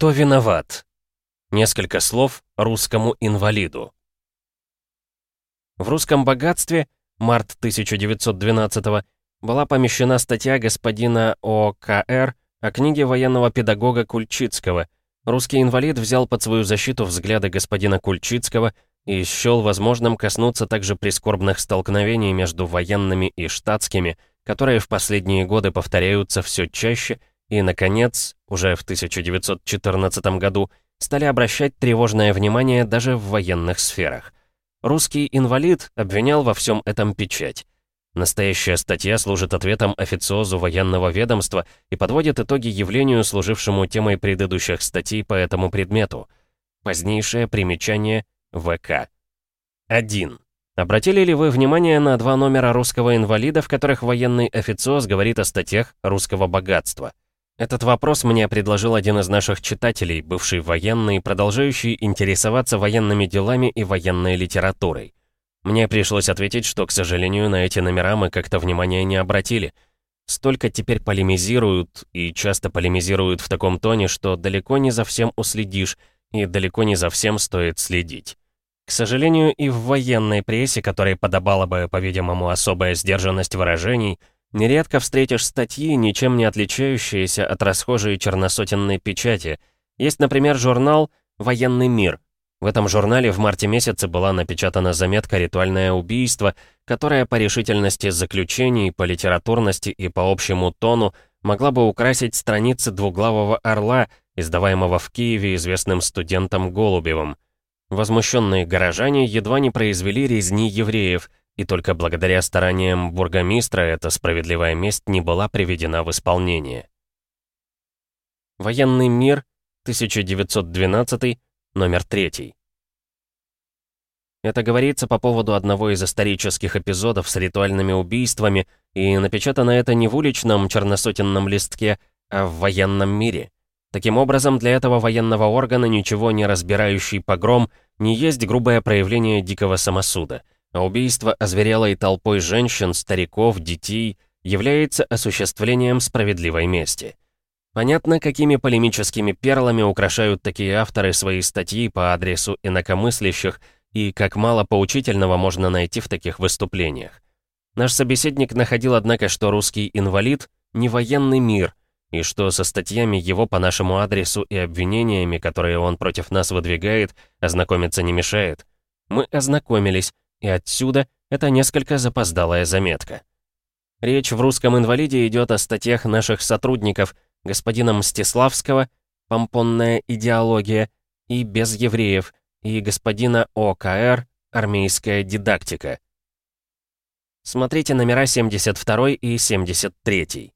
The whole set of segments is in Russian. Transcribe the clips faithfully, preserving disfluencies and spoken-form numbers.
Кто виноват? Несколько слов русскому инвалиду. В «Русском богатстве» март тысяча девятьсот двенадцатого была помещена статья господина О К Р о книге военного педагога Кульчицкого. Русский инвалид взял под свою защиту взгляды господина Кульчицкого и счел возможным коснуться также прискорбных столкновений между военными и штатскими, которые в последние годы повторяются все чаще и, наконец, уже в тысяча девятьсот четырнадцатом году, стали обращать тревожное внимание даже в военных сферах. Русский инвалид обвинял во всем этом печать. Настоящая статья служит ответом официозу военного ведомства и подводит итоги явлению, служившему темой предыдущих статей по этому предмету. Позднейшее примечание В К. один. Обратили ли вы внимание на два номера «Русского инвалида», в которых военный официоз говорит о статьях «Русского богатства»? Этот вопрос мне предложил один из наших читателей, бывший военный, продолжающий интересоваться военными делами и военной литературой. Мне пришлось ответить, что, к сожалению, на эти номера мы как-то внимания не обратили. Столько теперь полемизируют, и часто полемизируют в таком тоне, что далеко не за всем уследишь, и далеко не за всем стоит следить. К сожалению, и в военной прессе, которой подобала бы, по-видимому, особая сдержанность выражений, нередко встретишь статьи, ничем не отличающиеся от расхожей черносотенной печати. Есть, например, журнал «Военный мир». В этом журнале в марте месяце была напечатана заметка «Ритуальное убийство», которая по решительности заключений, по литературности и по общему тону могла бы украсить страницы «Двуглавого орла», издаваемого в Киеве известным студентом Голубевым. Возмущенные горожане едва не произвели резни евреев, и только благодаря стараниям бургомистра эта справедливая месть не была приведена в исполнение. Военный мир, тысяча девятьсот двенадцатый, номер три. Это говорится по поводу одного из исторических эпизодов с ритуальными убийствами, и напечатано это не в уличном черносотенном листке, а в военном мире. Таким образом, для этого военного органа, ничего не разбирающий погром, не есть грубое проявление дикого самосуда, а убийство озверелой толпой женщин, стариков, детей является осуществлением справедливой мести. Понятно, какими полемическими перлами украшают такие авторы свои статьи по адресу инакомыслящих, и как мало поучительного можно найти в таких выступлениях. Наш собеседник находил, однако, что русский инвалид — не военный мир, и что со статьями его по нашему адресу и обвинениями, которые он против нас выдвигает, ознакомиться не мешает. Мы ознакомились, и отсюда это несколько запоздалая заметка. Речь в «Русском инвалиде» идет о статьях наших сотрудников, господина Мстиславского «Помпонная идеология» и «Без евреев», и господина О К Р «Армейская дидактика». Смотрите номера семьдесят второй и семьдесят третий.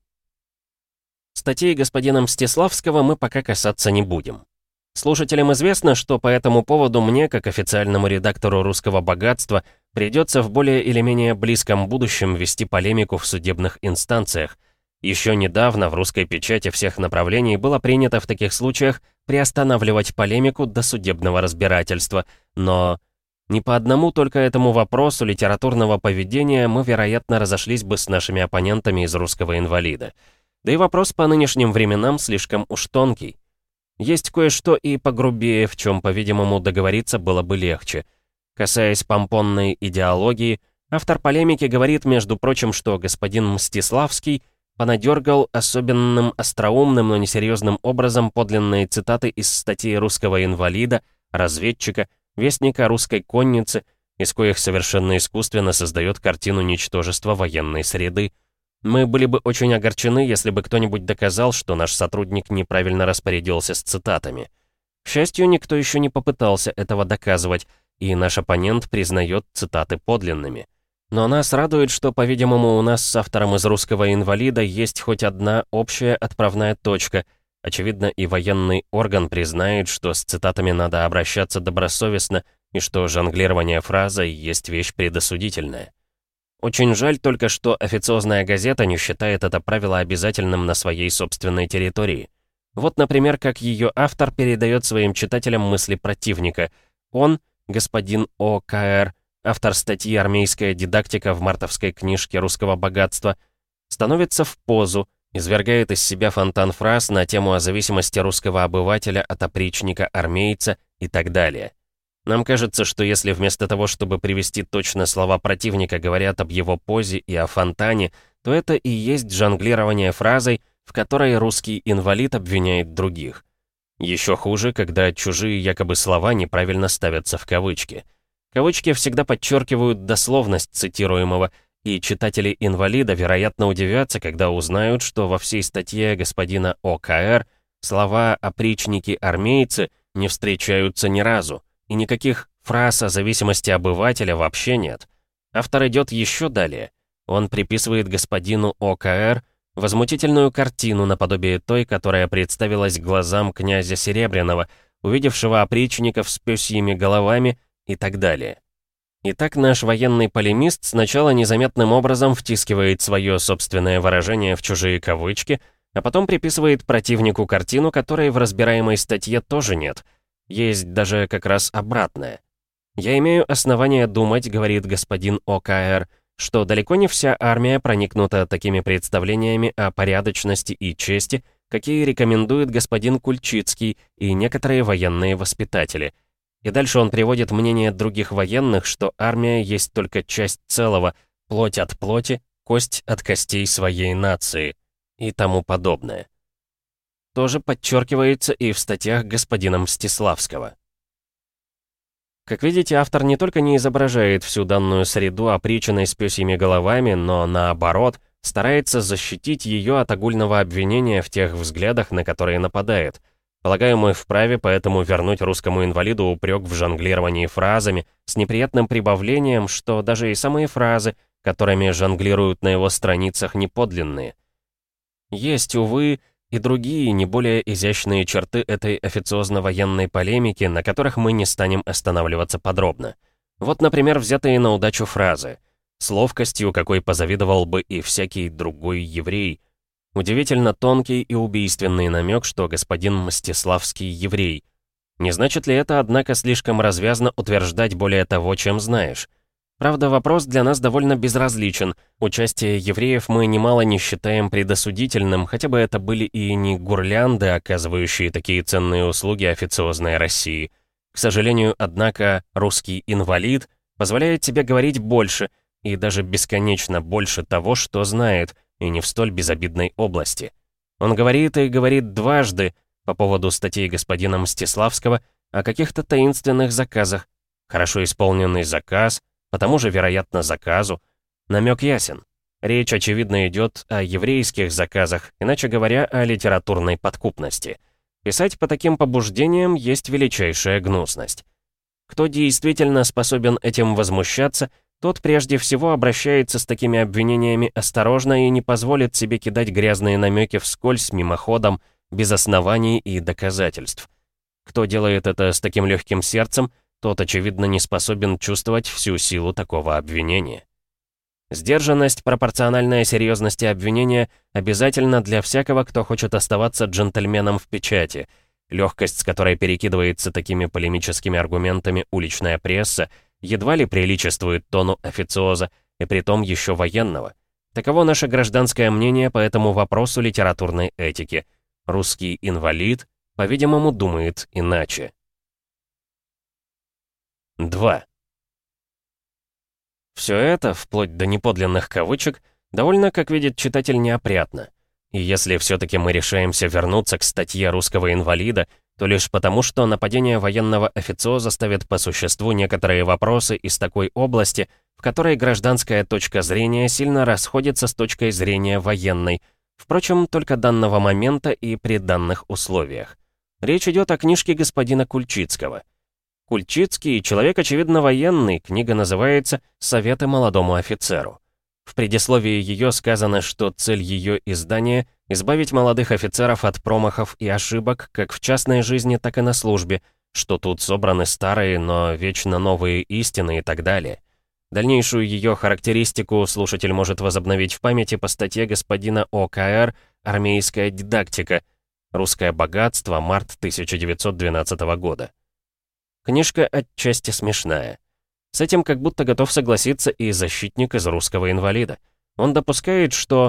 Статей господина Мстиславского мы пока касаться не будем. Слушателям известно, что по этому поводу мне, как официальному редактору «Русского богатства», придется в более или менее близком будущем вести полемику в судебных инстанциях. Еще недавно в русской печати всех направлений было принято в таких случаях приостанавливать полемику до судебного разбирательства, но не по одному только этому вопросу литературного поведения мы, вероятно, разошлись бы с нашими оппонентами из «Русского инвалида». Да и вопрос по нынешним временам слишком уж тонкий. Есть кое-что и погрубее, в чем, по-видимому, договориться было бы легче. Касаясь помпонной идеологии, автор полемики говорит, между прочим, что господин Мстиславский понадергал особенным остроумным, но несерьезным образом подлинные цитаты из статьи «Русского инвалида», «Разведчика», «Вестника русской конницы», из коих совершенно искусственно создает картину ничтожества военной среды. Мы были бы очень огорчены, если бы кто-нибудь доказал, что наш сотрудник неправильно распорядился с цитатами. К счастью, никто еще не попытался этого доказывать, и наш оппонент признает цитаты подлинными. Но нас радует, что, по-видимому, у нас с автором из «Русского инвалида» есть хоть одна общая отправная точка. Очевидно, и военный орган признает, что с цитатами надо обращаться добросовестно, и что жонглирование фразой есть вещь предосудительная. Очень жаль только, что официозная газета не считает это правило обязательным на своей собственной территории. Вот, например, как ее автор передает своим читателям мысли противника. Он, господин О К Р, автор статьи «Армейская дидактика» в мартовской книжке «Русского богатства», становится в позу извергает из себя фонтан фраз на тему о зависимости русского обывателя от опричника-армейца и так далее. Нам кажется, что если вместо того, чтобы привести точно слова противника, говорят об его позе и о фонтане, то это и есть жонглирование фразой, в которой русский инвалид обвиняет других. Еще хуже, когда чужие якобы слова неправильно ставятся в кавычки. Кавычки всегда подчеркивают дословность цитируемого, и читатели-инвалида, вероятно, удивятся, когда узнают, что во всей статье господина О К Р слова «опричники-армейцы» не встречаются ни разу, и никаких фраз о зависимости обывателя вообще нет. Автор идет еще далее. Он приписывает господину О К Р возмутительную картину наподобие той, которая представилась глазам князя Серебряного, увидевшего опричников с пёсьими головами и так далее. Итак, наш военный полемист сначала незаметным образом втискивает свое собственное выражение в чужие кавычки, а потом приписывает противнику картину, которой в разбираемой статье тоже нет. Есть даже как раз обратное. «Я имею основание думать, — говорит господин О К Р, — что далеко не вся армия проникнута такими представлениями о порядочности и чести, какие рекомендует господин Кульчицкий и некоторые военные воспитатели». И дальше он приводит мнение других военных, что армия есть только часть целого, плоть от плоти, кость от костей своей нации и тому подобное. Тоже подчеркивается и в статьях господина Мстиславского. Как видите, автор не только не изображает всю данную среду оприченной с пёсьими головами, но наоборот, старается защитить ее от огульного обвинения в тех взглядах, на которые нападает. Полагаю, мы вправе поэтому вернуть русскому инвалиду упрек в жонглировании фразами с неприятным прибавлением, что даже и самые фразы, которыми жонглируют на его страницах, не подлинные. Есть, увы, и другие, не более изящные черты этой официозно-военной полемики, на которых мы не станем останавливаться подробно. Вот, например, взятые на удачу фразы. С ловкостью, какой позавидовал бы и всякий другой еврей. Удивительно тонкий и убийственный намек, что господин Мстиславский еврей. Не значит ли это, однако, слишком развязно утверждать более того, чем знаешь? Правда, вопрос для нас довольно безразличен. Участие евреев мы немало не считаем предосудительным, хотя бы это были и не гурлянды, оказывающие такие ценные услуги официозной России. К сожалению, однако, русский инвалид позволяет себе говорить больше, и даже бесконечно больше того, что знает, и не в столь безобидной области. Он говорит и говорит дважды по поводу статей господина Мстиславского о каких-то таинственных заказах. Хорошо исполненный заказ, по тому же, вероятно, заказу. Намек ясен. Речь, очевидно, идет о еврейских заказах, иначе говоря, о литературной подкупности. Писать по таким побуждениям есть величайшая гнусность. Кто действительно способен этим возмущаться, тот прежде всего обращается с такими обвинениями осторожно и не позволит себе кидать грязные намеки вскользь, мимоходом, без оснований и доказательств. Кто делает это с таким легким сердцем, тот, очевидно, не способен чувствовать всю силу такого обвинения. Сдержанность, пропорциональная серьезности обвинения, обязательно для всякого, кто хочет оставаться джентльменом в печати. Легкость, с которой перекидывается такими полемическими аргументами уличная пресса, едва ли приличествует тону официоза, и притом еще военного. Таково наше гражданское мнение по этому вопросу литературной этики. Русский инвалид, по-видимому, думает иначе. два. Все это, вплоть до неподлинных кавычек, довольно, как видит читатель, неопрятно. И если все-таки мы решаемся вернуться к статье русского инвалида, то лишь потому, что нападение военного официоза ставит по существу некоторые вопросы из такой области, в которой гражданская точка зрения сильно расходится с точкой зрения военной, впрочем, только данного момента и при данных условиях. Речь идет о книжке господина Кульчицкого. Кульчицкий — человек, очевидно, военный, книга называется «Советы молодому офицеру». В предисловии ее сказано, что цель ее издания — избавить молодых офицеров от промахов и ошибок как в частной жизни, так и на службе, что тут собраны старые, но вечно новые истины и так далее. Дальнейшую ее характеристику слушатель может возобновить в памяти по статье господина О К Р «Армейская дидактика. Русское богатство. Март тысяча девятьсот двенадцатого года». Книжка отчасти смешная. С этим как будто готов согласиться и защитник из русского инвалида. Он допускает, что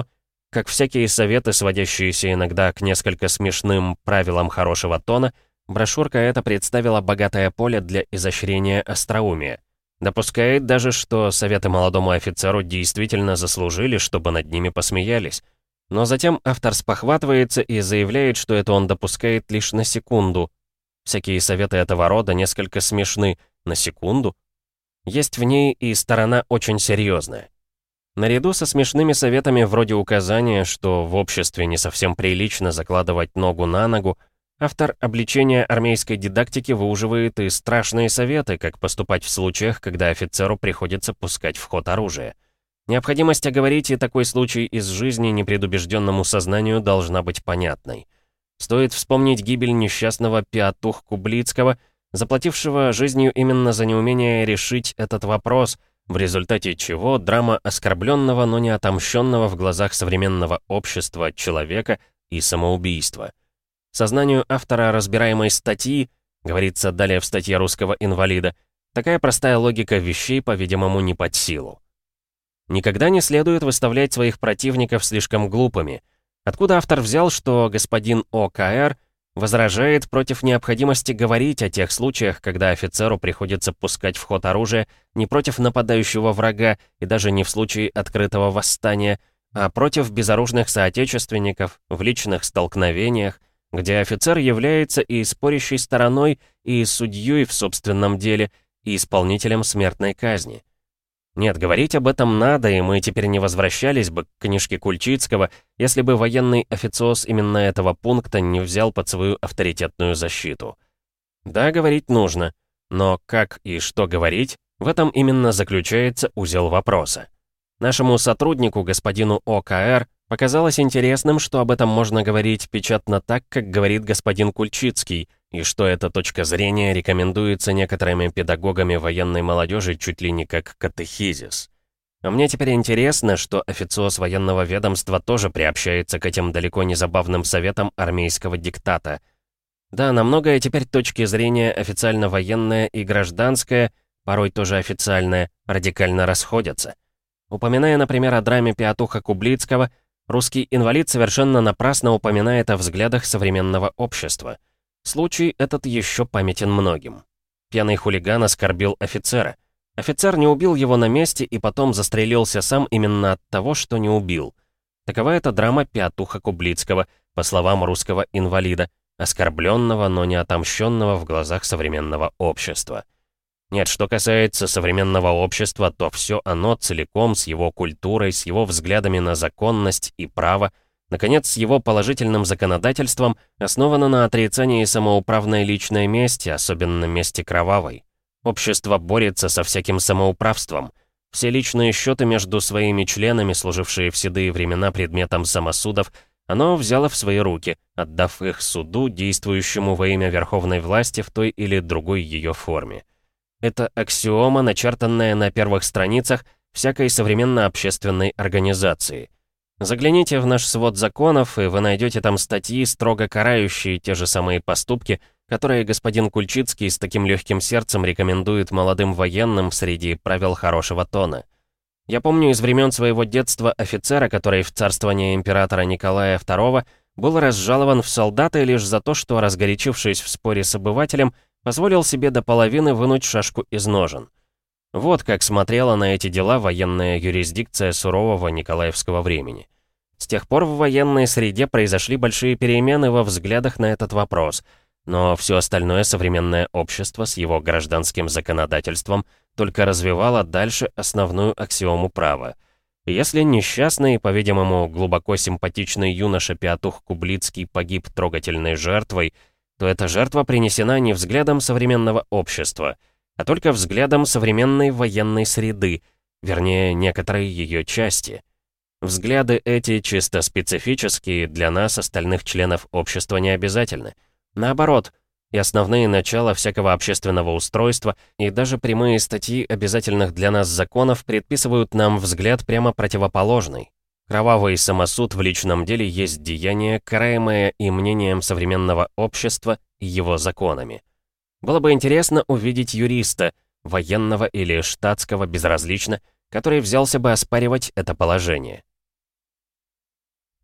Как всякие советы, сводящиеся иногда к несколько смешным правилам хорошего тона, брошюрка эта представила богатое поле для изощрения остроумия. Допускает даже, что советы молодому офицеру действительно заслужили, чтобы над ними посмеялись. Но затем автор спохватывается и заявляет, что это он допускает лишь на секунду. Всякие советы этого рода несколько смешны. На секунду? Есть в ней и сторона очень серьезная. Наряду со смешными советами вроде указания, что в обществе не совсем прилично закладывать ногу на ногу, автор обличения армейской дидактики выуживает и страшные советы, как поступать в случаях, когда офицеру приходится пускать в ход оружие. Необходимость оговорить и такой случай из жизни непредубежденному сознанию должна быть понятной. Стоит вспомнить гибель несчастного Пиатух-Кублицкого, заплатившего жизнью именно за неумение решить этот вопрос, в результате чего драма оскорбленного, но не отомщенного в глазах современного общества человека и самоубийства. Сознанию автора разбираемой статьи, говорится далее в статье русского инвалида, такая простая логика вещей, по-видимому, не под силу. Никогда не следует выставлять своих противников слишком глупыми. Откуда автор взял, что господин О К Р возражает против необходимости говорить о тех случаях, когда офицеру приходится пускать в ход оружие не против нападающего врага и даже не в случае открытого восстания, а против безоружных соотечественников в личных столкновениях, где офицер является и спорящей стороной, и судьей в собственном деле, и исполнителем смертной казни. Нет, говорить об этом надо, и мы теперь не возвращались бы к книжке Кульчицкого, если бы военный официоз именно этого пункта не взял под свою авторитетную защиту. Да, говорить нужно, но как и что говорить, в этом именно заключается узел вопроса. Нашему сотруднику, господину О К Р, показалось интересным, что об этом можно говорить печатно так, как говорит господин Кульчицкий, и что эта точка зрения рекомендуется некоторыми педагогами военной молодежи чуть ли не как катехизис. А мне теперь интересно, что официоз военного ведомства тоже приобщается к этим далеко не забавным советам армейского диктата. Да, на многое теперь точки зрения официально-военная и гражданская, порой тоже официальная, радикально расходятся. Упоминая, например, о драме Пиатуха-Кублицкого, русский инвалид совершенно напрасно упоминает о взглядах современного общества. Случай этот еще памятен многим. Пьяный хулиган оскорбил офицера. Офицер не убил его на месте и потом застрелился сам именно от того, что не убил. Такова эта драма Пиатуха-Кублицкого, по словам русского инвалида, оскорбленного, но не отомщенного в глазах современного общества. Нет, что касается современного общества, то все оно целиком с его культурой, с его взглядами на законность и право, наконец, с его положительным законодательством основано на отрицании самоуправной личной мести, особенно мести кровавой. Общество борется со всяким самоуправством. Все личные счеты между своими членами, служившие в седые времена предметом самосудов, оно взяло в свои руки, отдав их суду, действующему во имя верховной власти в той или другой ее форме. Это аксиома, начертанная на первых страницах всякой современно-общественной организации. Загляните в наш свод законов, и вы найдете там статьи, строго карающие те же самые поступки, которые господин Кульчицкий с таким легким сердцем рекомендует молодым военным среди правил хорошего тона. Я помню из времен своего детства офицера, который в царствование императора Николая второго был разжалован в солдаты лишь за то, что, разгорячившись в споре с обывателем, позволил себе до половины вынуть шашку из ножен. Вот как смотрела на эти дела военная юрисдикция сурового николаевского времени. С тех пор в военной среде произошли большие перемены во взглядах на этот вопрос, но все остальное современное общество с его гражданским законодательством только развивало дальше основную аксиому права. И если несчастный, по-видимому, глубоко симпатичный юноша Пиатух-Кублицкий погиб трогательной жертвой, то эта жертва принесена не взглядом современного общества, а только взглядом современной военной среды, вернее, некоторой ее части. Взгляды эти чисто специфические, для нас, остальных членов общества, не обязательны. Наоборот, и основные начала всякого общественного устройства, и даже прямые статьи обязательных для нас законов предписывают нам взгляд прямо противоположный. Кровавый самосуд в личном деле есть деяние, караемое и мнением современного общества и его законами. Было бы интересно увидеть юриста, военного или штатского безразлично, который взялся бы оспаривать это положение.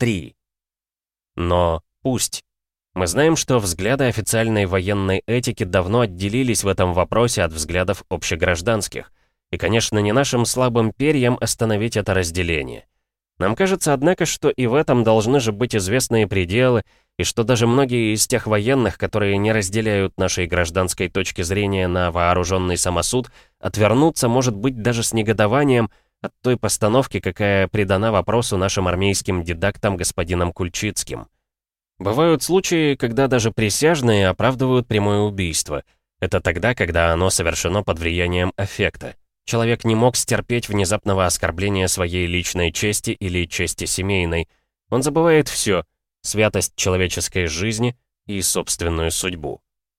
три. Но пусть. Мы знаем, что взгляды официальной военной этики давно отделились в этом вопросе от взглядов общегражданских. И, конечно, не нашим слабым перьям остановить это разделение. Нам кажется, однако, что и в этом должны же быть известные пределы, и что даже многие из тех военных, которые не разделяют нашей гражданской точки зрения на вооруженный самосуд, отвернутся, может быть, даже с негодованием от той постановки, какая придана вопросу нашим армейским дидактам господином Кульчицким. Бывают случаи, когда даже присяжные оправдывают прямое убийство. Это тогда, когда оно совершено под влиянием аффекта. Человек не мог стерпеть внезапного оскорбления своей личной чести или чести семейной. Он забывает все — святость человеческой жизни и собственную судьбу.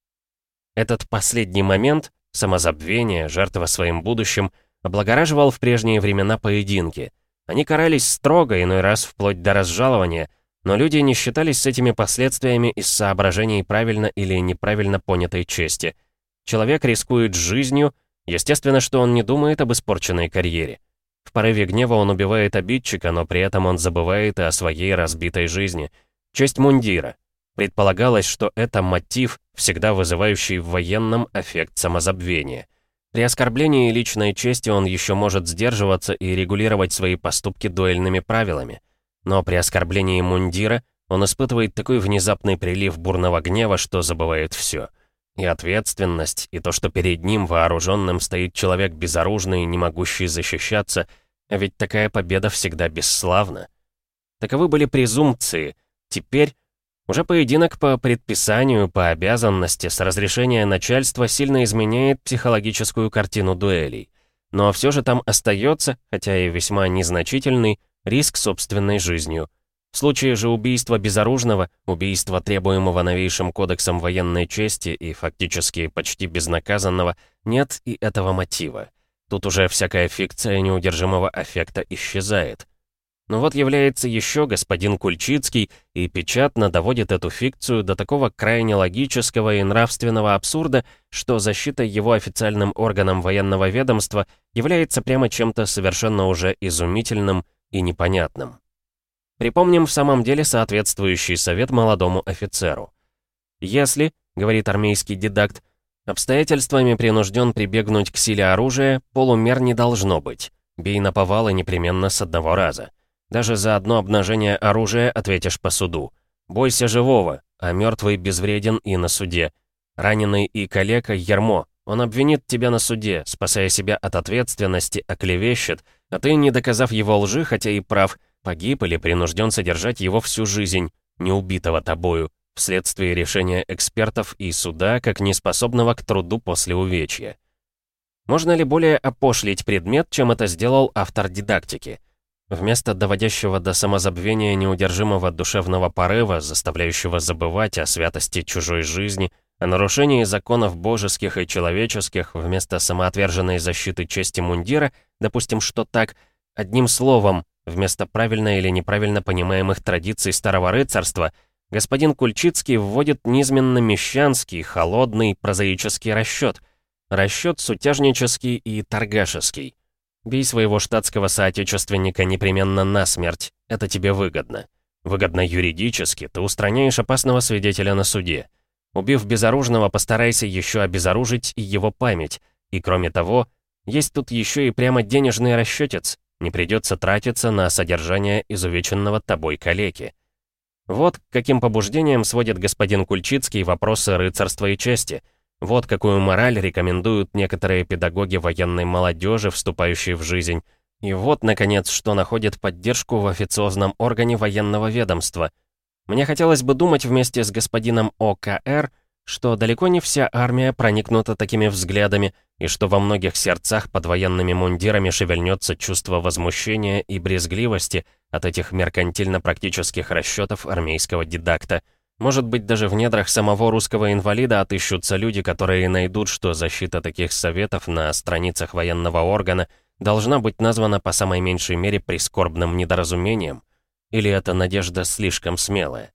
Этот последний момент, самозабвение, жертва своим будущим, облагораживал в прежние времена поединки. Они карались строго, иной раз вплоть до разжалования, но люди не считались с этими последствиями из соображений правильно или неправильно понятой чести. Человек рискует жизнью, естественно, что он не думает об испорченной карьере. В порыве гнева он убивает обидчика, но при этом он забывает и о своей разбитой жизни. Честь мундира. Предполагалось, что это мотив, всегда вызывающий в военном аффект самозабвения. При оскорблении личной чести он еще может сдерживаться и регулировать свои поступки дуэльными правилами. Но при оскорблении мундира он испытывает такой внезапный прилив бурного гнева, что забывает все. И ответственность, и то, что перед ним вооруженным стоит человек безоружный, не могущий защищаться, а ведь такая победа всегда бесславна. Таковы были презумпции. Теперь уже поединок по предписанию, по обязанности, с разрешения начальства сильно изменяет психологическую картину дуэлей. Но все же там остается, хотя и весьма незначительный, риск собственной жизнью. В случае же убийства безоружного, убийства, требуемого новейшим кодексом военной чести и фактически почти безнаказанного, нет и этого мотива. Тут уже всякая фикция неудержимого аффекта исчезает. Но вот является еще господин Кульчицкий и печатно доводит эту фикцию до такого крайне логического и нравственного абсурда, что защита его официальным органом военного ведомства является прямо чем-то совершенно уже изумительным и непонятным. Припомним в самом деле соответствующий совет молодому офицеру. «Если, — говорит армейский дидакт, — обстоятельствами принужден прибегнуть к силе оружия, полумер не должно быть. Бей наповал и непременно с одного раза. Даже за одно обнажение оружия ответишь по суду. Бойся живого, а мертвый безвреден и на суде. Раненый и калека — ярмо. Он обвинит тебя на суде, спасая себя от ответственности, оклевещет, а ты, не доказав его лжи, хотя и прав, погиб или принужден содержать его всю жизнь, не убитого тобою, вследствие решения экспертов и суда, как неспособного к труду после увечья». Можно ли более опошлить предмет, чем это сделал автор дидактики? Вместо доводящего до самозабвения неудержимого душевного порыва, заставляющего забывать о святости чужой жизни, о нарушении законов божеских и человеческих, вместо самоотверженной защиты чести мундира, допустим, что так, одним словом, вместо правильно или неправильно понимаемых традиций старого рыцарства, господин Кульчицкий вводит низменно-мещанский, холодный, прозаический расчет. Расчет сутяжнический и торгашеский. Бей своего штатского соотечественника непременно насмерть, это тебе выгодно. Выгодно юридически, ты устраняешь опасного свидетеля на суде. Убив безоружного, постарайся еще обезоружить и его память. И кроме того, есть тут еще и прямо денежный расчетец. Не придется тратиться на содержание изувеченного тобой калеки. Вот каким побуждением сводит господин Кульчицкий вопросы рыцарства и чести. Вот какую мораль рекомендуют некоторые педагоги военной молодежи, вступающей в жизнь. И вот, наконец, что находит поддержку в официозном органе военного ведомства. Мне хотелось бы думать вместе с господином О К Р, что далеко не вся армия проникнута такими взглядами, и что во многих сердцах под военными мундирами шевельнется чувство возмущения и брезгливости от этих меркантильно-практических расчетов армейского дидакта. Может быть, даже в недрах самого русского инвалида отыщутся люди, которые найдут, что защита таких советов на страницах военного органа должна быть названа по самой меньшей мере прискорбным недоразумением. Или эта надежда слишком смелая?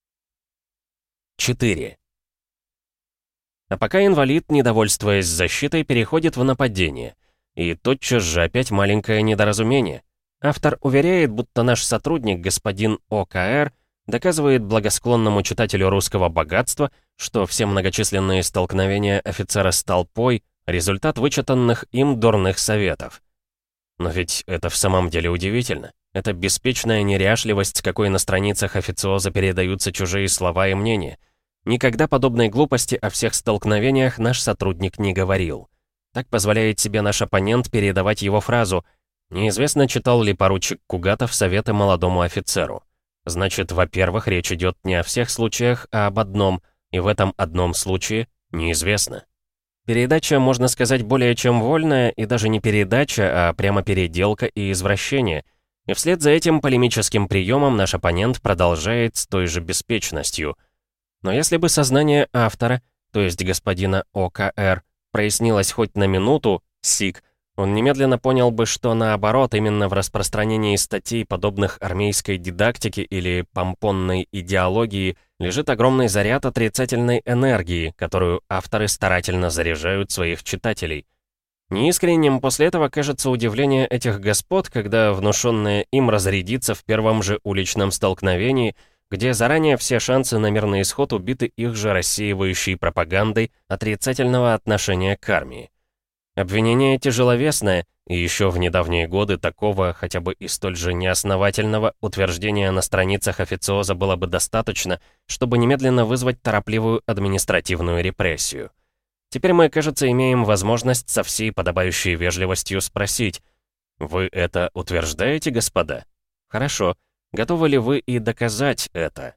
четыре. А пока инвалид, недовольствуясь защитой, переходит в нападение. И тотчас же опять маленькое недоразумение. Автор уверяет, будто наш сотрудник, господин ОКР, доказывает благосклонному читателю русского богатства, что все многочисленные столкновения офицера с толпой — результат вычитанных им дурных советов. Но ведь это в самом деле удивительно. Это беспечная неряшливость, с какой на страницах официоза передаются чужие слова и мнения. Никогда подобной глупости о всех столкновениях наш сотрудник не говорил. Так позволяет себе наш оппонент передавать его фразу: «Неизвестно, читал ли поручик Кугатов советы молодому офицеру». Значит, во-первых, речь идет не о всех случаях, а об одном, и в этом одном случае неизвестно. Передача, можно сказать, более чем вольная, и даже не передача, а прямо переделка и извращение. И вслед за этим полемическим приемом наш оппонент продолжает с той же беспечностью. Но если бы сознание автора, то есть господина ОКР, прояснилось хоть на минуту, сик, он немедленно понял бы, что наоборот, именно в распространении статей, подобных армейской дидактике или помпонной идеологии, лежит огромный заряд отрицательной энергии, которую авторы старательно заряжают своих читателей. Неискренним после этого кажется удивление этих господ, когда внушенное им разрядится в первом же уличном столкновении, где заранее все шансы на мирный исход убиты их же рассеивающей пропагандой отрицательного отношения к армии. Обвинение тяжеловесное, и еще в недавние годы такого, хотя бы и столь же неосновательного, утверждения на страницах официоза было бы достаточно, чтобы немедленно вызвать торопливую административную репрессию. Теперь мы, кажется, имеем возможность со всей подобающей вежливостью спросить: «Вы это утверждаете, господа? Хорошо. Готовы ли вы и доказать это?»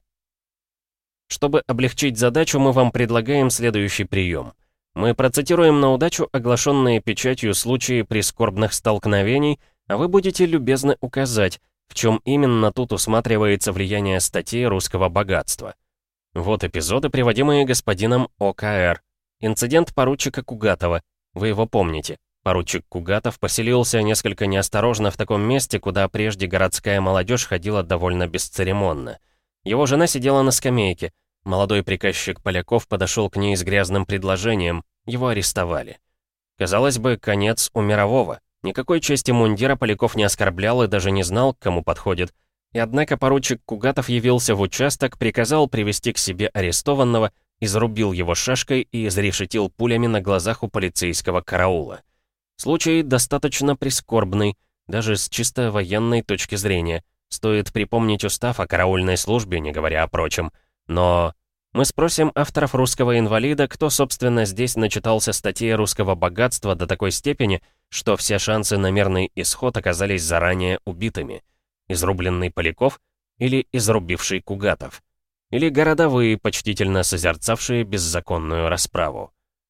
Чтобы облегчить задачу, мы вам предлагаем следующий прием. Мы процитируем на удачу оглашенные печатью случаи прискорбных столкновений, а вы будете любезны указать, в чем именно тут усматривается влияние статей русского богатства. Вот эпизоды, приводимые господином ОКР. Инцидент поручика Кугатова. Вы его помните. Поручик Кугатов поселился несколько неосторожно в таком месте, куда прежде городская молодежь ходила довольно бесцеремонно. Его жена сидела на скамейке. Молодой приказчик Поляков подошел к ней с грязным предложением. Его арестовали. Казалось бы, конец у мирового. Никакой чести мундира Поляков не оскорблял и даже не знал, к кому подходит. И однако поручик Кугатов явился в участок, приказал привести к себе арестованного, изрубил его шашкой и изрешетил пулями на глазах у полицейского караула. Случай достаточно прискорбный, даже с чисто военной точки зрения. Стоит припомнить устав о караульной службе, не говоря о прочем. Но мы спросим авторов «Русского инвалида», кто, собственно, здесь начитался статей русского богатства до такой степени, что все шансы на мирный исход оказались заранее убитыми. Изрубленный Поляков или изрубивший Кугатов? Или городовые, почтительно созерцавшие беззаконную расправу?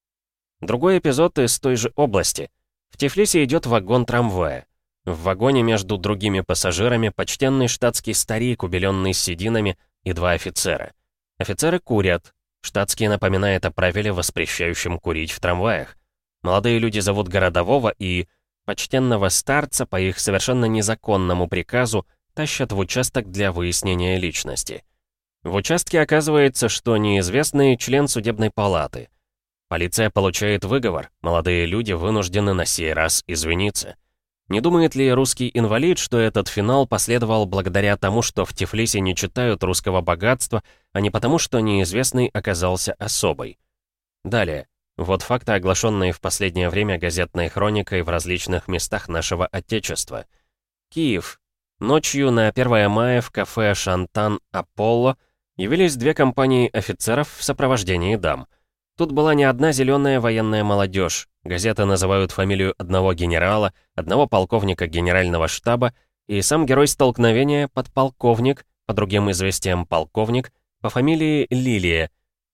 Другой эпизод из той же области. В Тифлисе идет вагон трамвая. В вагоне между другими пассажирами почтенный штатский старик, убеленный сединами, и два офицера. Офицеры курят. Штатский напоминает о правиле, воспрещающем курить в трамваях. Молодые люди зовут городового и почтенного старца по их совершенно незаконному приказу тащат в участок для выяснения личности. В участке оказывается, что неизвестный член судебной палаты. Полиция получает выговор, молодые люди вынуждены на сей раз извиниться. Не думает ли русский инвалид, что этот финал последовал благодаря тому, что в Тифлисе не читают русского богатства, а не потому, что неизвестный оказался особой? Далее. Вот факты, оглашенные в последнее время газетной хроникой в различных местах нашего Отечества. Киев. Ночью на первое мая в кафе «Шантан Аполло» явились две компании офицеров в сопровождении дам. Тут была не одна зеленая военная молодежь. Газеты называют фамилию одного генерала, одного полковника генерального штаба, и сам герой столкновения — подполковник, по другим известиям полковник, по фамилии Лилия.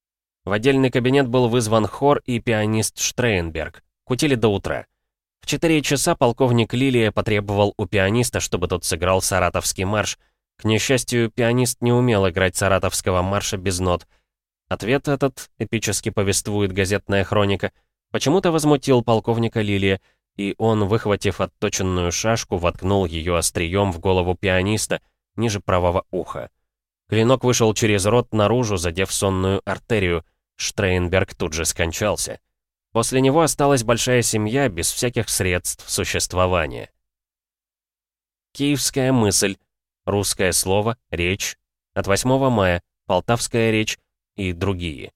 В отдельный кабинет был вызван хор и пианист Штрейнберг. Кутили до утра. В четыре часа полковник Лилия потребовал у пианиста, чтобы тот сыграл саратовский марш. К несчастью, пианист не умел играть саратовского марша без нот. Ответ этот, эпически повествует газетная хроника, почему-то возмутил полковника Лилия, и он, выхватив отточенную шашку, воткнул ее острием в голову пианиста, ниже правого уха. Клинок вышел через рот наружу, задев сонную артерию. Штрейнберг тут же скончался. После него осталась большая семья без всяких средств существования. Киевская мысль, русское слово, речь, от восьмого мая, Полтавская речь и другие.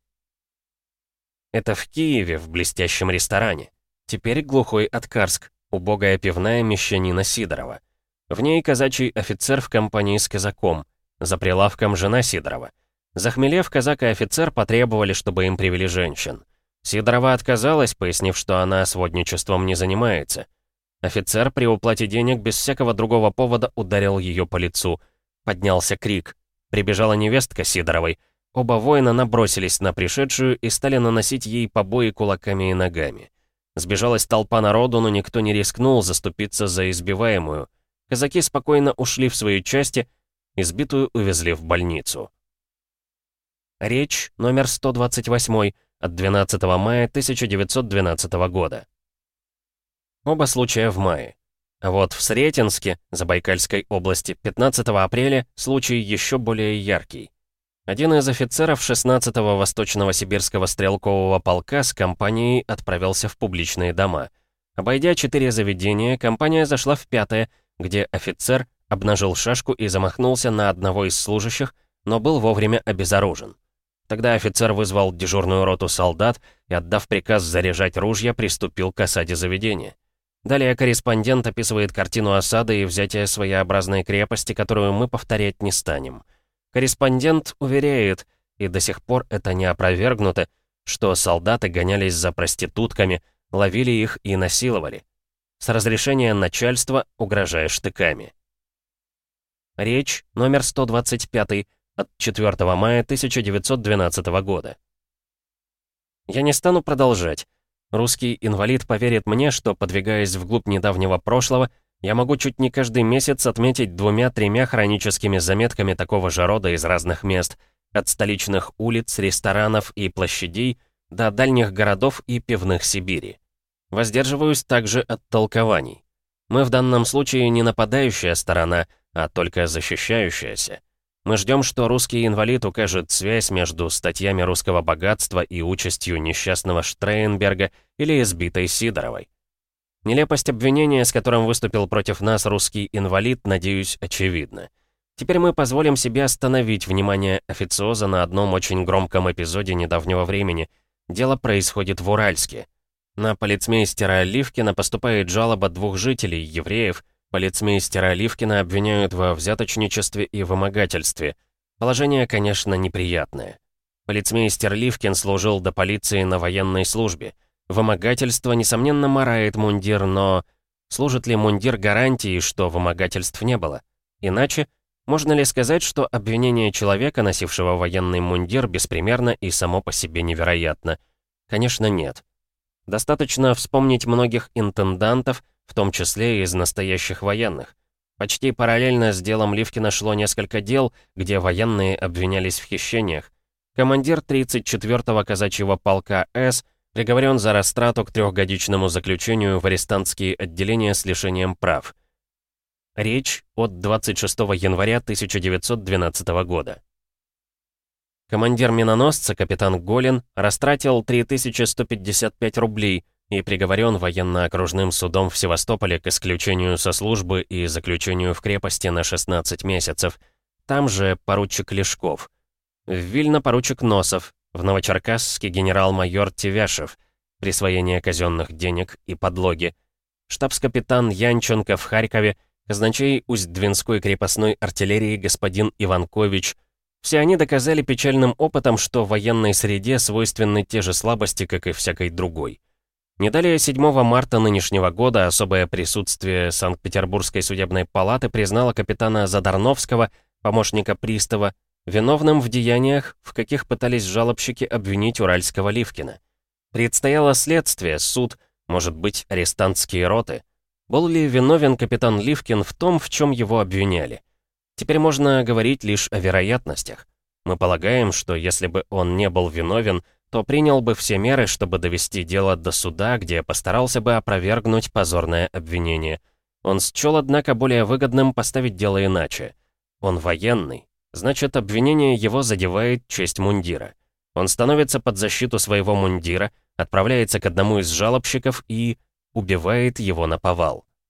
Это в Киеве, в блестящем ресторане. Теперь глухой Аткарск, убогая пивная мещанина Сидорова. В ней казачий офицер в компании с казаком, за прилавком жена Сидорова. Захмелев, казак и офицер потребовали, чтобы им привели женщин. Сидорова отказалась, пояснив, что она сводничеством не занимается. Офицер при уплате денег без всякого другого повода ударил ее по лицу. Поднялся крик. Прибежала невестка Сидоровой. Оба воина набросились на пришедшую и стали наносить ей побои кулаками и ногами. Сбежалась толпа народу, но никто не рискнул заступиться за избиваемую. Казаки спокойно ушли в свои части, избитую увезли в больницу. Речь номер сто двадцать восемь от двенадцатого мая тысяча девятьсот двенадцатого года. Оба случая в мае. А вот в Сретенске, Забайкальской области, пятнадцатого апреля, случай еще более яркий. Один из офицеров шестнадцатого Восточного Сибирского стрелкового полка с компанией отправился в публичные дома. Обойдя четыре заведения, компания зашла в пятое, где офицер обнажил шашку и замахнулся на одного из служащих, но был вовремя обезоружен. Тогда офицер вызвал дежурную роту солдат и, отдав приказ заряжать ружья, приступил к осаде заведения. Далее корреспондент описывает картину осады и взятия своеобразной крепости, которую мы повторять не станем. Корреспондент уверяет, и до сих пор это не опровергнуто, что солдаты гонялись за проститутками, ловили их и насиловали. С разрешения начальства, угрожая штыками. Речь номер сто двадцать пять от четвёртого мая тысяча девятьсот двенадцатого года. Я не стану продолжать. Русский инвалид поверит мне, что, подвигаясь вглубь недавнего прошлого, я могу чуть не каждый месяц отметить двумя-тремя хроническими заметками такого же рода из разных мест, от столичных улиц, ресторанов и площадей до дальних городов и пивных Сибири. Воздерживаюсь также от толкований. Мы в данном случае не нападающая сторона, а только защищающаяся. Мы ждем, что русский инвалид укажет связь между статьями русского богатства и участью несчастного Штрейнберга или избитой Сидоровой. Нелепость обвинения, с которым выступил против нас русский инвалид, надеюсь, очевидна. Теперь мы позволим себе остановить внимание официоза на одном очень громком эпизоде недавнего времени. Дело происходит в Уральске. На полицмейстера Ливкина поступает жалоба двух жителей, евреев. Полицмейстера Ливкина обвиняют во взяточничестве и вымогательстве. Положение, конечно, неприятное. Полицмейстер Ливкин служил до полиции на военной службе. Вымогательство, несомненно, марает мундир, но служит ли мундир гарантией, что вымогательств не было? Иначе, можно ли сказать, что обвинение человека, носившего военный мундир, беспримерно и само по себе невероятно? Конечно, нет. Достаточно вспомнить многих интендантов, в том числе и из настоящих военных. Почти параллельно с делом Ливкина шло несколько дел, где военные обвинялись в хищениях. Командир тридцать четвёртого казачьего полка С приговорен за растрату к трехгодичному заключению в арестантские отделения с лишением прав. Речь от двадцать шестого января тысяча девятьсот двенадцатого года. Командир миноносца, капитан Голин, растратил три тысячи сто пятьдесят пять рублей и приговорен военно-окружным судом в Севастополе к исключению со службы и заключению в крепости на шестнадцать месяцев. Там же поручик Лешков. В Вильно поручик Носов. В Новочеркасске генерал-майор Тевяшев. Присвоение казенных денег и подлоги. Штабс-капитан Янченко в Харькове. Казначей Усть-Двинской крепостной артиллерии господин Иванкович. Все они доказали печальным опытом, что в военной среде свойственны те же слабости, как и всякой другой. Не далее седьмого марта нынешнего года особое присутствие Санкт-Петербургской судебной палаты признало капитана Задарновского, помощника пристава, виновным в деяниях, в каких пытались жалобщики обвинить уральского Ливкина. Предстояло следствие, суд, может быть, арестантские роты. Был ли виновен капитан Ливкин в том, в чем его обвиняли? Теперь можно говорить лишь о вероятностях. Мы полагаем, что если бы он не был виновен, то принял бы все меры, чтобы довести дело до суда, где постарался бы опровергнуть позорное обвинение. Он счел, однако, более выгодным поставить дело иначе. Он военный, значит, обвинение его задевает честь мундира. Он становится под защиту своего мундира, отправляется к одному из жалобщиков и убивает его наповал.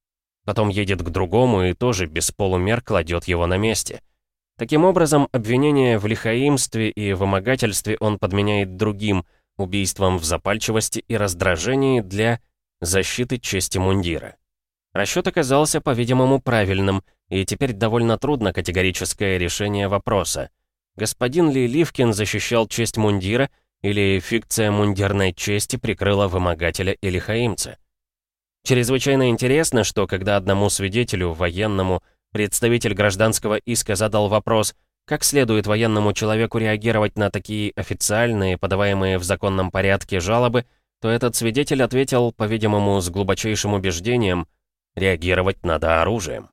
Потом едет к другому и тоже без полумер кладет его на месте. Таким образом, обвинение в лихаимстве и вымогательстве он подменяет другим, убийством в запальчивости и раздражении для защиты чести мундира. Расчет оказался, по-видимому, правильным, и теперь довольно трудно категорическое решение вопроса. Господин ли Ливкин защищал честь мундира, или фикция мундирной чести прикрыла вымогателя и лихаимца? Чрезвычайно интересно, что когда одному свидетелю, военному, представитель гражданского иска задал вопрос, как следует военному человеку реагировать на такие официальные, подаваемые в законном порядке жалобы, то этот свидетель ответил, по-видимому, с глубочайшим убеждением: реагировать надо оружием.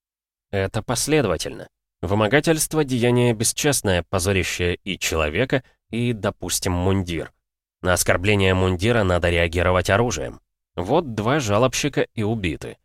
Это последовательно. Вымогательство — деяние бесчестное, позорящее и человека, и, допустим, мундир. На оскорбление мундира надо реагировать оружием. Вот два жалобщика и убиты.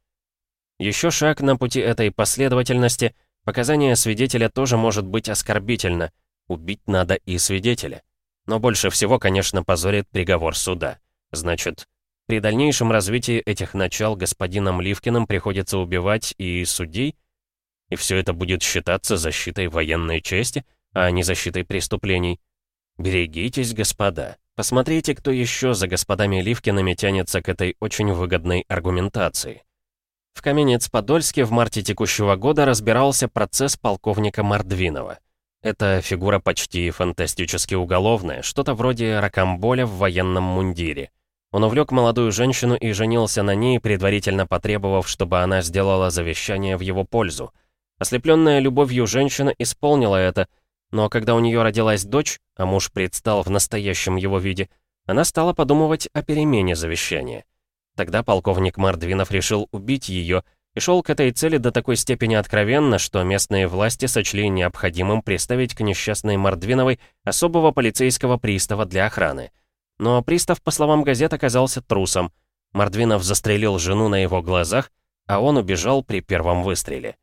Еще шаг на пути этой последовательности — показание свидетеля тоже может быть оскорбительно. Убить надо и свидетеля. Но больше всего, конечно, позорит приговор суда. Значит, при дальнейшем развитии этих начал господином Ливкиным приходится убивать и судей? И все это будет считаться защитой военной чести, а не защитой преступлений. Берегитесь, господа. Посмотрите, кто еще за господами Ливкиными тянется к этой очень выгодной аргументации. В Каменец-Подольске в марте текущего года разбирался процесс полковника Мордвинова. Это фигура почти фантастически уголовная, что-то вроде ракомболя в военном мундире. Он увлек молодую женщину и женился на ней, предварительно потребовав, чтобы она сделала завещание в его пользу. Ослепленная любовью женщина исполнила это, но когда у нее родилась дочь, а муж предстал в настоящем его виде, она стала подумывать о перемене завещания. Тогда полковник Мордвинов решил убить ее и шел к этой цели до такой степени откровенно, что местные власти сочли необходимым приставить к несчастной Мордвиновой особого полицейского пристава для охраны. Но пристав, по словам газет, оказался трусом. Мордвинов застрелил жену на его глазах, а он убежал при первом выстреле.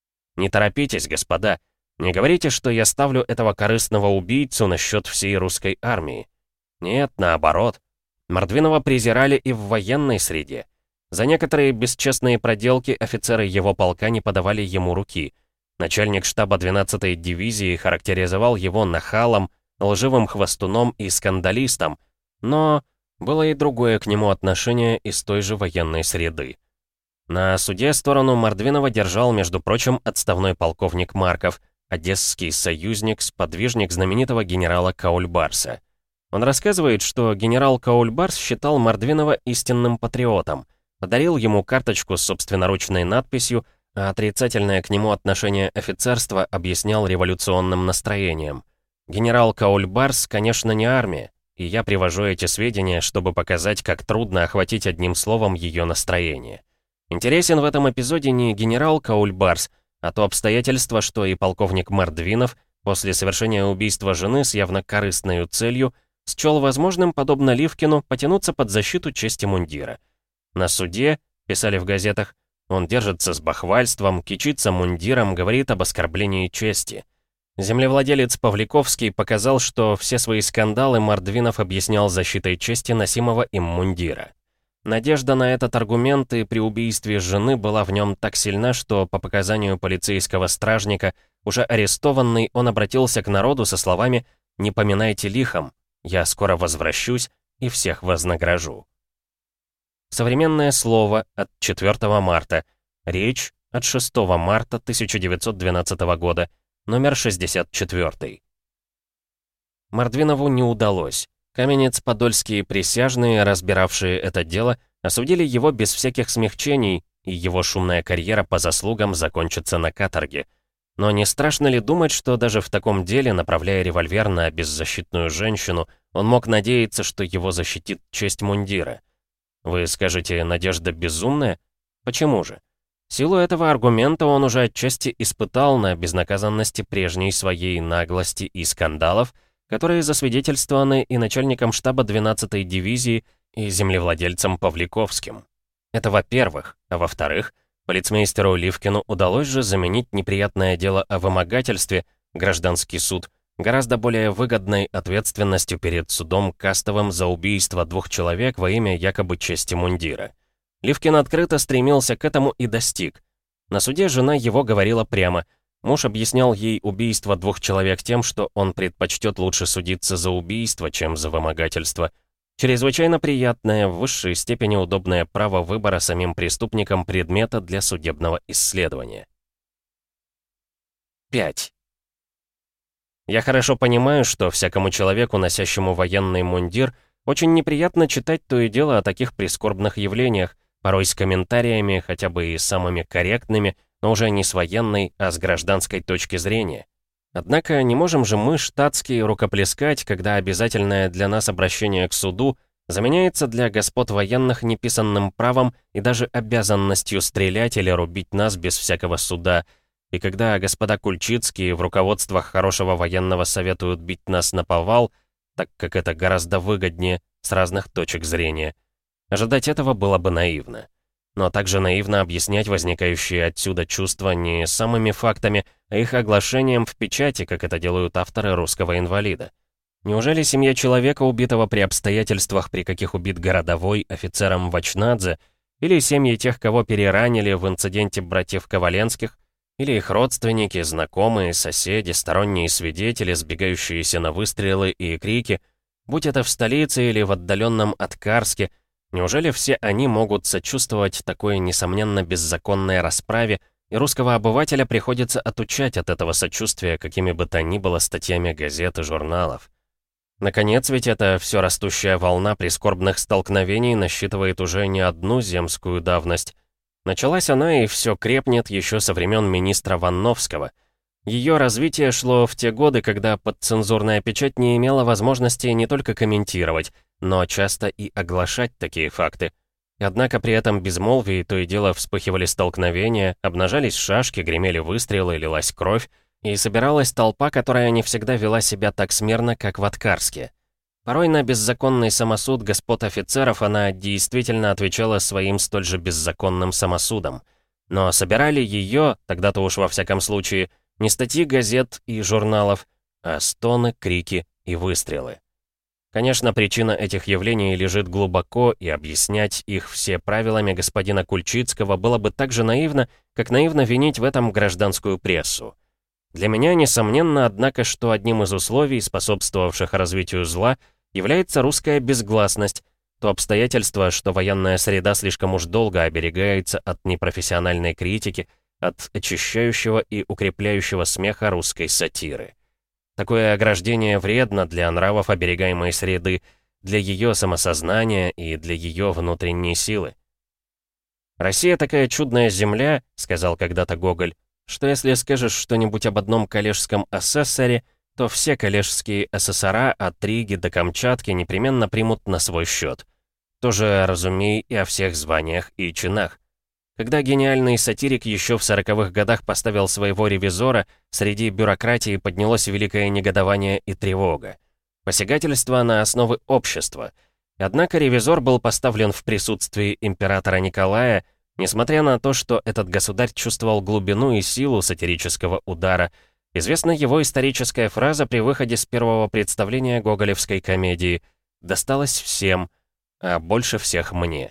Не торопитесь, господа. Не говорите, что я ставлю этого корыстного убийцу на счет всей русской армии. Нет, наоборот. Мордвинова презирали и в военной среде. За некоторые бесчестные проделки офицеры его полка не подавали ему руки. Начальник штаба двенадцатой дивизии характеризовал его нахалом, лживым хвостуном и скандалистом, но было и другое к нему отношение из той же военной среды. На суде сторону Мордвинова держал, между прочим, отставной полковник Марков, одесский союзник, сподвижник знаменитого генерала Каульбарса. Он рассказывает, что генерал Каульбарс считал Мордвинова истинным патриотом, подарил ему карточку с собственноручной надписью, а отрицательное к нему отношение офицерства объяснял революционным настроением. Генерал Каульбарс, конечно, не армия, и я привожу эти сведения, чтобы показать, как трудно охватить одним словом ее настроение. Интересен в этом эпизоде не генерал Каульбарс, а то обстоятельство, что и полковник Мордвинов после совершения убийства жены с явно корыстной целью счел возможным, подобно Ливкину, потянуться под защиту чести мундира. На суде, писали в газетах, он держится с бахвальством, кичится мундиром, говорит об оскорблении чести. Землевладелец Павликовский показал, что все свои скандалы Мордвинов объяснял защитой чести носимого им мундира. Надежда на этот аргумент и при убийстве жены была в нем так сильна, что по показанию полицейского стражника, уже арестованный, он обратился к народу со словами «Не поминайте лихом, я скоро возвращусь и всех вознагражу». Современное слово от четвёртого марта, речь от шестого марта тысяча девятьсот двенадцатого года, номер шестьдесят четыре. Мордвинову не удалось. Каменец-Подольские присяжные, разбиравшие это дело, осудили его без всяких смягчений, и его шумная карьера по заслугам закончится на каторге. Но не страшно ли думать, что даже в таком деле, направляя револьвер на беззащитную женщину, он мог надеяться, что его защитит честь мундира? Вы скажете, надежда безумная? Почему же? Силу этого аргумента он уже отчасти испытал на безнаказанности прежней своей наглости и скандалов, которые засвидетельствованы и начальником штаба двенадцатой дивизии, и землевладельцем Павликовским. Это во-первых, а во-вторых, полицмейстеру Ливкину удалось же заменить неприятное дело о вымогательстве, гражданский суд, гораздо более выгодной ответственностью перед судом кастовым за убийство двух человек во имя якобы чести мундира. Ливкин открыто стремился к этому и достиг. На суде жена его говорила прямо. Муж объяснял ей убийство двух человек тем, что он предпочтет лучше судиться за убийство, чем за вымогательство. Чрезвычайно приятное, в высшей степени удобное право выбора самим преступником предмета для судебного исследования. пять. Я хорошо понимаю, что всякому человеку, носящему военный мундир, очень неприятно читать то и дело о таких прискорбных явлениях, порой с комментариями, хотя бы и самыми корректными, но уже не с военной, а с гражданской точки зрения. Однако не можем же мы, штатские, рукоплескать, когда обязательное для нас обращение к суду заменяется для господ военных неписанным правом и даже обязанностью стрелять или рубить нас без всякого суда, и когда господа Кульчицкие в руководствах хорошего военного советуют бить нас наповал, так как это гораздо выгоднее с разных точек зрения. Ожидать этого было бы наивно. Но также наивно объяснять возникающие отсюда чувства не самыми фактами, а их оглашением в печати, как это делают авторы «Русского инвалида». Неужели семья человека, убитого при обстоятельствах, при каких убит городовой офицером Вачнадзе, или семьи тех, кого переранили в инциденте братьев Коваленских, или их родственники, знакомые, соседи, сторонние свидетели, сбегающиеся на выстрелы и крики, будь это в столице или в отдаленном Аткарске, неужели все они могут сочувствовать такой, несомненно, беззаконной расправе, и русского обывателя приходится отучать от этого сочувствия какими бы то ни было статьями газет и журналов? Наконец, ведь эта все растущая волна прискорбных столкновений насчитывает уже не одну земскую давность. Началась она и все крепнет еще со времен министра Ванновского. Ее развитие шло в те годы, когда подцензурная печать не имела возможности не только комментировать, но часто и оглашать такие факты. Однако при этом безмолвии то и дело вспыхивали столкновения, обнажались шашки, гремели выстрелы, лилась кровь, и собиралась толпа, которая не всегда вела себя так смирно, как в Аткарске. Порой на беззаконный самосуд господ офицеров она действительно отвечала своим столь же беззаконным самосудом. Но собирали ее, тогда-то уж во всяком случае, не статьи газет и журналов, а стоны, крики и выстрелы. Конечно, причина этих явлений лежит глубоко, и объяснять их все правилами господина Кульчицкого было бы так же наивно, как наивно винить в этом гражданскую прессу. Для меня, несомненно, однако, что одним из условий, способствовавших развитию зла, является русская безгласность, то обстоятельство, что военная среда слишком уж долго оберегается от непрофессиональной критики, от очищающего и укрепляющего смеха русской сатиры. Такое ограждение вредно для нравов оберегаемой среды, для ее самосознания и для ее внутренней силы. «Россия такая чудная земля», — сказал когда-то Гоголь, что если скажешь что-нибудь об одном коллежском асессоре, то все коллежские асессора от Риги до Камчатки непременно примут на свой счет. Тоже разумей и о всех званиях и чинах. Когда гениальный сатирик еще в сороковых годах поставил своего ревизора, среди бюрократии поднялось великое негодование и тревога. Посягательство на основы общества. Однако ревизор был поставлен в присутствии императора Николая, несмотря на то, что этот государь чувствовал глубину и силу сатирического удара. Известна его историческая фраза при выходе с первого представления гоголевской комедии «Досталось всем, а больше всех мне».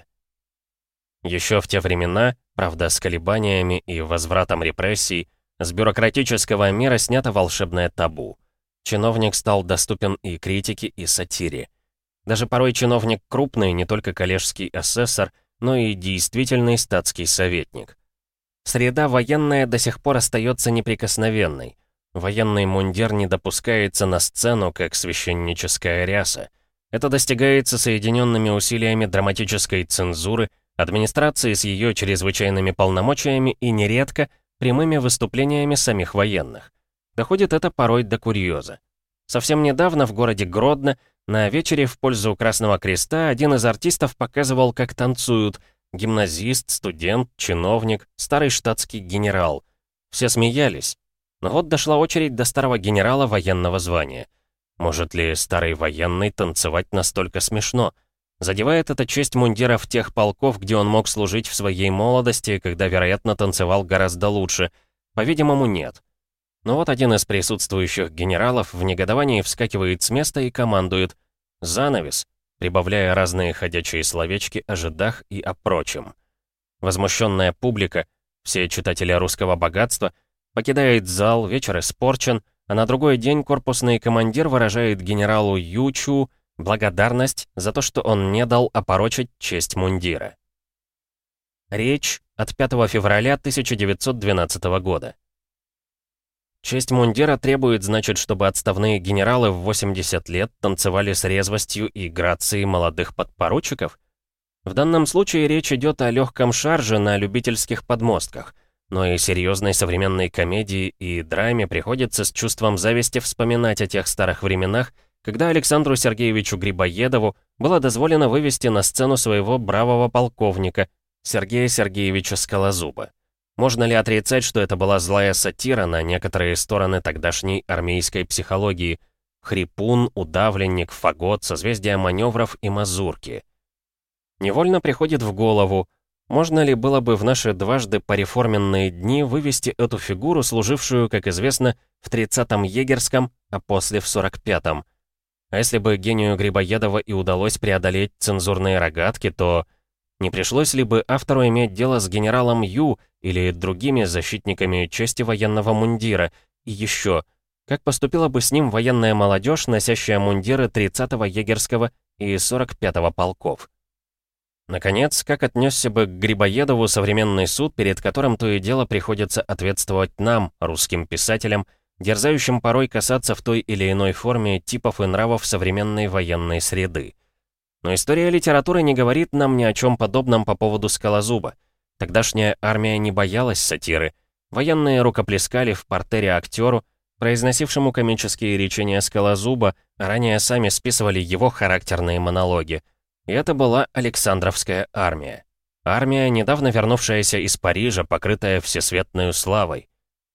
Еще в те времена, правда с колебаниями и возвратом репрессий, с бюрократического мира снято волшебное табу. Чиновник стал доступен и критике, и сатире. Даже порой чиновник крупный, не только коллежский асессор, но и действительный статский советник. Среда военная до сих пор остается неприкосновенной. Военный мундир не допускается на сцену, как священническая ряса. Это достигается соединенными усилиями драматической цензуры, администрации с ее чрезвычайными полномочиями и нередко прямыми выступлениями самих военных. Доходит это порой до курьеза. Совсем недавно в городе Гродно на вечере в пользу Красного Креста один из артистов показывал, как танцуют гимназист, студент, чиновник, старый штатский генерал. Все смеялись. Но вот дошла очередь до старого генерала военного звания. Может ли старый военный танцевать настолько смешно? Задевает это честь мундиров тех полков, где он мог служить в своей молодости, когда, вероятно, танцевал гораздо лучше? По-видимому, нет. Но вот один из присутствующих генералов в негодовании вскакивает с места и командует: «Занавес!» прибавляя разные ходячие словечки о жидах и о прочем. Возмущенная публика, все читатели русского богатства, покидает зал, вечер испорчен, а на другой день корпусный командир выражает генералу Ючу благодарность за то, что он не дал опорочить честь мундира. Речь от пятого февраля тысяча девятьсот двенадцатого года. Честь мундира требует, значит, чтобы отставные генералы в восемьдесят лет танцевали с резвостью и грацией молодых подпоручиков? В данном случае речь идет о легком шарже на любительских подмостках, но и серьезной современной комедии и драме приходится с чувством зависти вспоминать о тех старых временах, когда Александру Сергеевичу Грибоедову было дозволено вывести на сцену своего бравого полковника Сергея Сергеевича Скалозуба. Можно ли отрицать, что это была злая сатира на некоторые стороны тогдашней армейской психологии? Хрипун, удавленник, фагот, созвездия маневров и мазурки. Невольно приходит в голову, можно ли было бы в наши дважды пореформенные дни вывести эту фигуру, служившую, как известно, в тридцатом егерском, а после в сорок пятом. А если бы гению Грибоедова и удалось преодолеть цензурные рогатки, то не пришлось ли бы автору иметь дело с генералом Ю или другими защитниками чести военного мундира? И еще, как поступила бы с ним военная молодежь, носящая мундиры тридцатого егерского и сорок пятого полков? Наконец, как отнесся бы к Грибоедову современный суд, перед которым то и дело приходится ответствовать нам, русским писателям, дерзающим порой касаться в той или иной форме типов и нравов современной военной среды? Но история литературы не говорит нам ни о чем подобном по поводу Скалозуба. Тогдашняя армия не боялась сатиры. Военные рукоплескали в партере актеру, произносившему комические речения Скалозуба, а ранее сами списывали его характерные монологи. И это была Александровская армия. Армия, недавно вернувшаяся из Парижа, покрытая всесветной славой.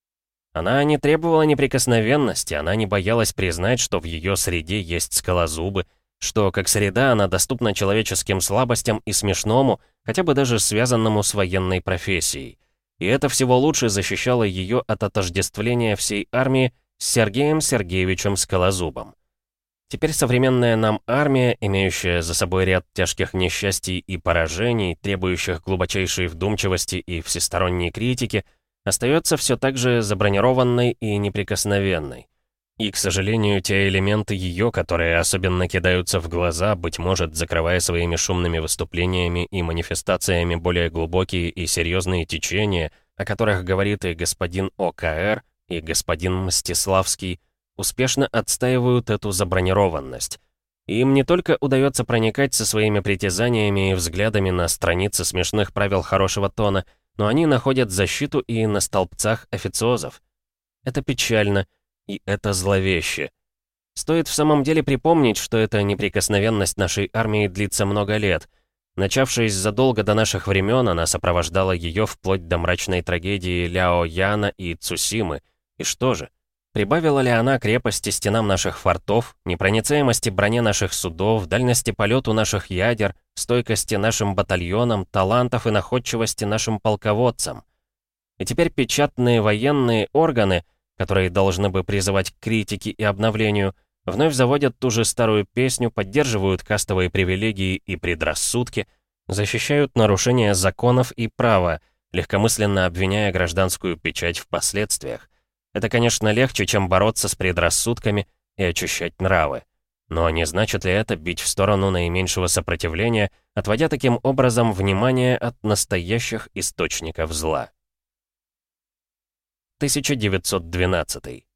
Она не требовала неприкосновенности, она не боялась признать, что в ее среде есть скалозубы, что, как среда, она доступна человеческим слабостям и смешному, хотя бы даже связанному с военной профессией. И это всего лучше защищало ее от отождествления всей армии с Сергеем Сергеевичем Скалозубом. Теперь современная нам армия, имеющая за собой ряд тяжких несчастий и поражений, требующих глубочайшей вдумчивости и всесторонней критики, остается все так же забронированной и неприкосновенной. И, к сожалению, те элементы ее, которые особенно кидаются в глаза, быть может, закрывая своими шумными выступлениями и манифестациями более глубокие и серьезные течения, о которых говорит и господин О К Р, и господин Мстиславский, успешно отстаивают эту забронированность. И им не только удается проникать со своими притязаниями и взглядами на страницы смешных правил хорошего тона, но они находят защиту и на столбцах официозов. Это печально, и это зловеще. Стоит в самом деле припомнить, что эта неприкосновенность нашей армии длится много лет. Начавшись задолго до наших времен, она сопровождала ее вплоть до мрачной трагедии Ляо Яна и Цусимы. И что же? Прибавила ли она крепости стенам наших фортов, непроницаемости броне наших судов, дальности полету наших ядер, стойкости нашим батальонам, талантов и находчивости нашим полководцам? И теперь печатные военные органы, которые должны бы призывать к критике и обновлению, вновь заводят ту же старую песню, поддерживают кастовые привилегии и предрассудки, защищают нарушения законов и права, легкомысленно обвиняя гражданскую печать в последствиях. Это, конечно, легче, чем бороться с предрассудками и очищать нравы. Но не значит ли это бить в сторону наименьшего сопротивления, отводя таким образом внимание от настоящих источников зла? тысяча девятьсот двенадцатый.